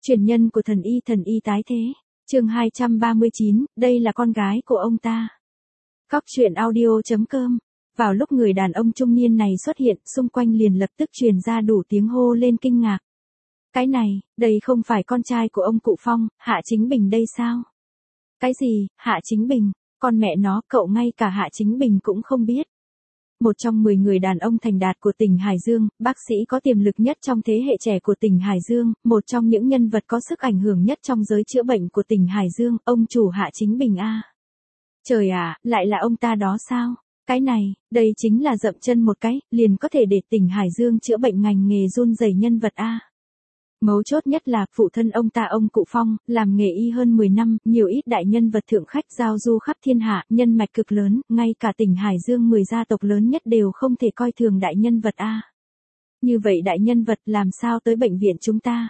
Truyền nhân của thần y tái thế. Chương 239, đây là con gái của ông ta. Cóc truyện audio.com. Vào lúc người đàn ông trung niên này xuất hiện, xung quanh liền lập tức truyền ra đủ tiếng hô lên kinh ngạc. Cái này, đây không phải con trai của ông cụ Phong, Hạ Chính Bình đây sao? Cái gì, Hạ Chính Bình? Con mẹ nó, cậu ngay cả Hạ Chính Bình cũng không biết. Một trong 10 người đàn ông thành đạt của tỉnh Hải Dương, bác sĩ có tiềm lực nhất trong thế hệ trẻ của tỉnh Hải Dương, một trong những nhân vật có sức ảnh hưởng nhất trong giới chữa bệnh của tỉnh Hải Dương, ông chủ Hạ Chính Bình a. Trời ạ, lại là ông ta đó sao? Cái này, đây chính là dậm chân một cái, liền có thể để tỉnh Hải Dương chữa bệnh ngành nghề run rẩy nhân vật a. Mấu chốt nhất là, phụ thân ông ta ông cụ Phong, làm nghề y hơn 10 năm, nhiều ít đại nhân vật thượng khách giao du khắp thiên hạ, nhân mạch cực lớn, ngay cả tỉnh Hải Dương 10 gia tộc lớn nhất đều không thể coi thường đại nhân vật a. Như vậy đại nhân vật làm sao tới bệnh viện chúng ta?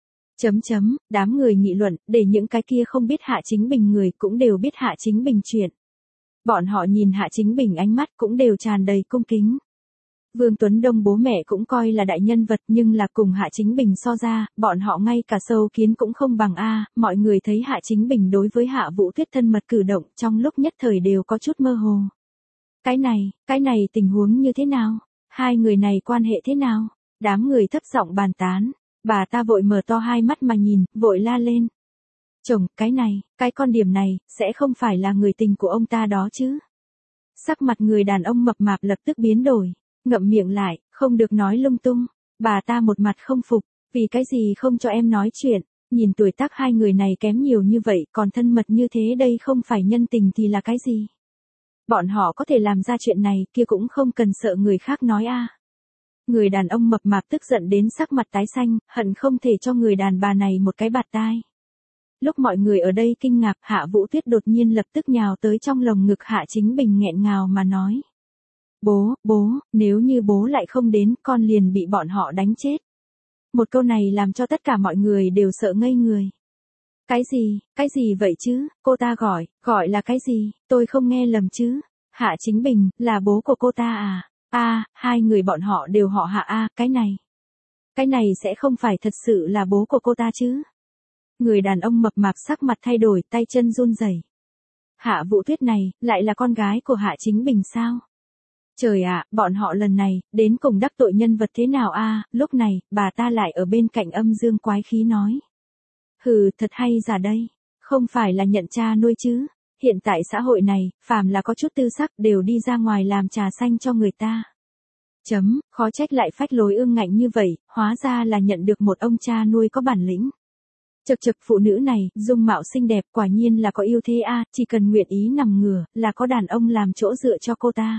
Đám người nghị luận, để những cái kia không biết Hạ Chính Bình người cũng đều biết Hạ Chính Bình chuyện. Bọn họ nhìn Hạ Chính Bình ánh mắt cũng đều tràn đầy cung kính. Vương Tuấn Đông bố mẹ cũng coi là đại nhân vật nhưng là cùng Hạ Chính Bình so ra, bọn họ ngay cả sâu kiến cũng không bằng a. Mọi người thấy Hạ Chính Bình đối với Hạ Vũ Tuyết thân mật cử động trong lúc nhất thời đều có chút mơ hồ. Cái này tình huống như thế nào? Hai người này quan hệ thế nào? Đám người thấp giọng bàn tán, bà ta vội mở to hai mắt mà nhìn, vội la lên. Chồng, cái con điểm này, sẽ không phải là người tình của ông ta đó chứ? Sắc mặt người đàn ông mập mạp lập tức biến đổi. Ngậm miệng lại, không được nói lung tung. Bà ta một mặt không phục, vì cái gì không cho em nói chuyện, nhìn tuổi tác hai người này kém nhiều như vậy, còn thân mật như thế đây không phải nhân tình thì là cái gì? Bọn họ có thể làm ra chuyện này kia cũng không cần sợ người khác nói a. Người đàn ông mập mạp tức giận đến sắc mặt tái xanh, hận không thể cho người đàn bà này một cái bạt tai. Lúc mọi người ở đây kinh ngạc, Hạ Vũ Tuyết đột nhiên lập tức nhào tới trong lồng ngực Hạ Chính Bình nghẹn ngào mà nói. Bố, nếu như bố lại không đến, con liền bị bọn họ đánh chết. Một câu này làm cho tất cả mọi người đều sợ ngây người. Cái gì vậy chứ, cô ta gọi là cái gì, tôi không nghe lầm chứ. Hạ Chính Bình, là bố của cô ta à? Hai người bọn họ đều họ Hạ a. Cái này sẽ không phải thật sự là bố của cô ta chứ. Người đàn ông mập mạp sắc mặt thay đổi, tay chân run rẩy. Hạ Vũ Tuyết này, lại là con gái của Hạ Chính Bình sao? Trời ạ, bọn họ lần này, đến cùng đắc tội nhân vật thế nào a? Lúc này, bà ta lại ở bên cạnh âm dương quái khí nói. Hừ, thật hay giả đây, không phải là nhận cha nuôi chứ. Hiện tại xã hội này, phàm là có chút tư sắc đều đi ra ngoài làm trà xanh cho người ta. Khó trách lại phách lối ương ngạnh như vậy, hóa ra là nhận được một ông cha nuôi có bản lĩnh. Chật phụ nữ này, dung mạo xinh đẹp quả nhiên là có ưu thế a, chỉ cần nguyện ý nằm ngửa, là có đàn ông làm chỗ dựa cho cô ta.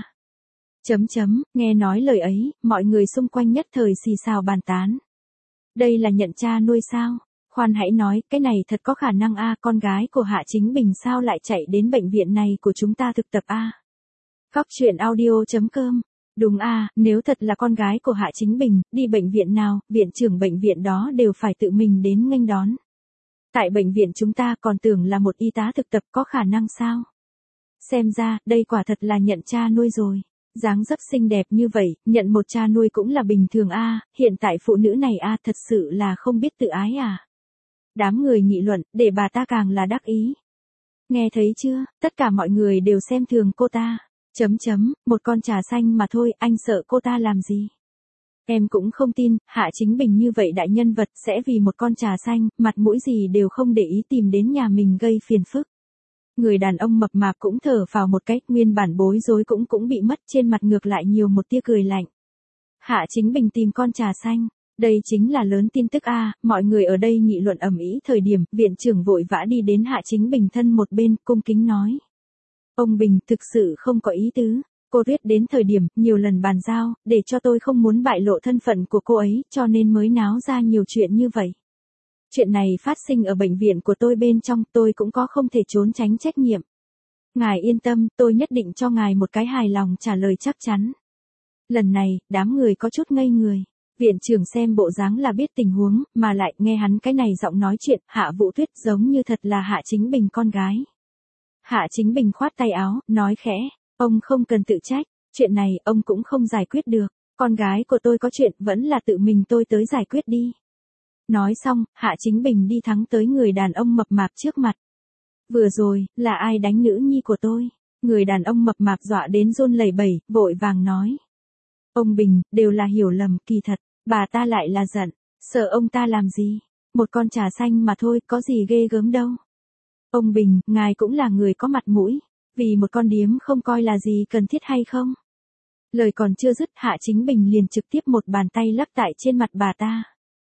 Nghe nói lời ấy, mọi người xung quanh nhất thời xì xào bàn tán. Đây là nhận cha nuôi sao? Khoan hãy nói, cái này thật có khả năng a, con gái của Hạ Chính Bình sao lại chạy đến bệnh viện này của chúng ta thực tập a? Cóc truyện audio.com. Đúng a, nếu thật là con gái của Hạ Chính Bình, đi bệnh viện nào, viện trưởng bệnh viện đó đều phải tự mình đến nghênh đón. Tại bệnh viện chúng ta còn tưởng là một y tá thực tập, có khả năng sao? Xem ra, đây quả thật là nhận cha nuôi rồi. Dáng dấp xinh đẹp như vậy, nhận một cha nuôi cũng là bình thường a. Hiện tại phụ nữ này a, thật sự là không biết tự ái à. Đám người nghị luận, để bà ta càng là đắc ý. Nghe thấy chưa, tất cả mọi người đều xem thường cô ta. Một con trà xanh mà thôi, anh sợ cô ta làm gì? Em cũng không tin, Hạ Chính Bình như vậy đại nhân vật sẽ vì một con trà xanh, mặt mũi gì đều không để ý tìm đến nhà mình gây phiền phức. Người đàn ông mập mạp cũng thở phào một cái, nguyên bản bối rối cũng bị mất, trên mặt ngược lại nhiều một tia cười lạnh. Hạ Chính Bình tìm con trà xanh, đây chính là lớn tin tức a. Mọi người ở đây nghị luận ầm ĩ thời điểm, viện trưởng vội vã đi đến Hạ Chính Bình thân một bên, cung kính nói. Ông Bình, thực sự không có ý tứ, cô Tuyết đến thời điểm, nhiều lần bàn giao, để cho tôi không muốn bại lộ thân phận của cô ấy, cho nên mới náo ra nhiều chuyện như vậy. Chuyện này phát sinh ở bệnh viện của tôi bên trong, tôi cũng có không thể trốn tránh trách nhiệm. Ngài yên tâm, tôi nhất định cho ngài một cái hài lòng trả lời chắc chắn. Lần này, đám người có chút ngây người. Viện trưởng xem bộ dáng là biết tình huống, mà lại nghe hắn cái này giọng nói chuyện, Hạ Vũ Tuyết giống như thật là Hạ Chính Bình con gái. Hạ Chính Bình khoát tay áo, nói khẽ, ông không cần tự trách, chuyện này ông cũng không giải quyết được. Con gái của tôi có chuyện vẫn là tự mình tôi tới giải quyết đi. Nói xong, Hạ Chính Bình đi thẳng tới người đàn ông mập mạp trước mặt. Vừa rồi, là ai đánh nữ nhi của tôi? Người đàn ông mập mạp dọa đến run lẩy bẩy, vội vàng nói. Ông Bình, đều là hiểu lầm, kỳ thật, bà ta lại là giận, sợ ông ta làm gì? Một con trà xanh mà thôi, có gì ghê gớm đâu. Ông Bình, ngài cũng là người có mặt mũi, vì một con điếm không coi là gì cần thiết hay không? Lời còn chưa dứt, Hạ Chính Bình liền trực tiếp một bàn tay lắc tại trên mặt bà ta.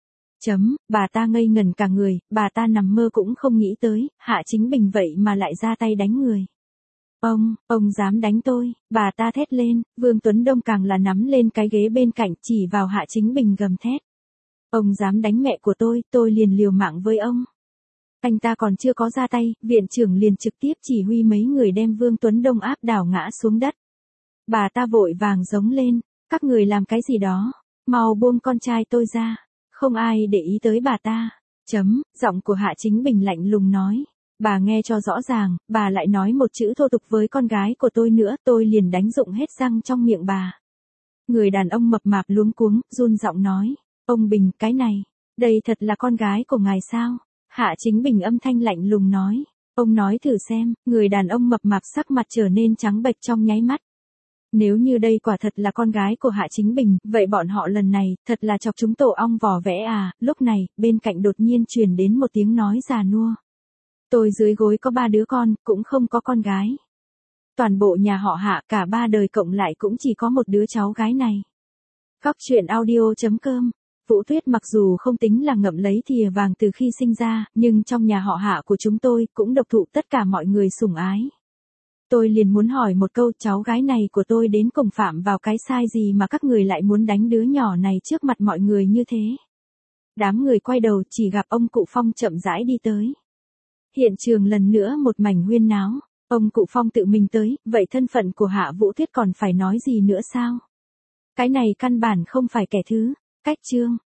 Bà ta ngây ngẩn cả người, bà ta nằm mơ cũng không nghĩ tới, Hạ Chính Bình vậy mà lại ra tay đánh người. Ông dám đánh tôi, bà ta thét lên, Vương Tuấn Đông càng là nắm lên cái ghế bên cạnh chỉ vào Hạ Chính Bình gầm thét. Ông dám đánh mẹ của tôi liền liều mạng với ông. Anh ta còn chưa có ra tay, viện trưởng liền trực tiếp chỉ huy mấy người đem Vương Tuấn Đông áp đảo ngã xuống đất. Bà ta vội vàng giống lên, các người làm cái gì đó, mau buông con trai tôi ra, không ai để ý tới bà ta. Giọng của Hạ Chính Bình lạnh lùng nói, bà nghe cho rõ ràng, bà lại nói một chữ thô tục với con gái của tôi nữa, tôi liền đánh rụng hết răng trong miệng bà. Người đàn ông mập mạp luống cuống, run giọng nói, ông Bình, cái này, đây thật là con gái của ngài sao? Hạ Chính Bình âm thanh lạnh lùng nói, ông nói thử xem, người đàn ông mập mạp sắc mặt trở nên trắng bệch trong nháy mắt. Nếu như đây quả thật là con gái của Hạ Chính Bình, vậy bọn họ lần này, thật là chọc chúng tổ ong vò vẽ à, lúc này, bên cạnh đột nhiên truyền đến một tiếng nói già nua. Tôi dưới gối có 3 đứa con, cũng không có con gái. Toàn bộ nhà họ Hạ cả 3 đời cộng lại cũng chỉ có một đứa cháu gái này. Góc truyện audio.com. Vũ Tuyết mặc dù không tính là ngậm lấy thìa vàng từ khi sinh ra, nhưng trong nhà họ Hạ của chúng tôi cũng độc thụ tất cả mọi người sủng ái. Tôi liền muốn hỏi một câu, cháu gái này của tôi đến cùng phạm vào cái sai gì mà các người lại muốn đánh đứa nhỏ này trước mặt mọi người như thế? Đám người quay đầu chỉ gặp ông cụ Phong chậm rãi đi tới. Hiện trường lần nữa một mảnh huyên náo, ông cụ Phong tự mình tới, vậy thân phận của Hạ Vũ Tuyết còn phải nói gì nữa sao? Cái này căn bản không phải kẻ thứ, cách chương.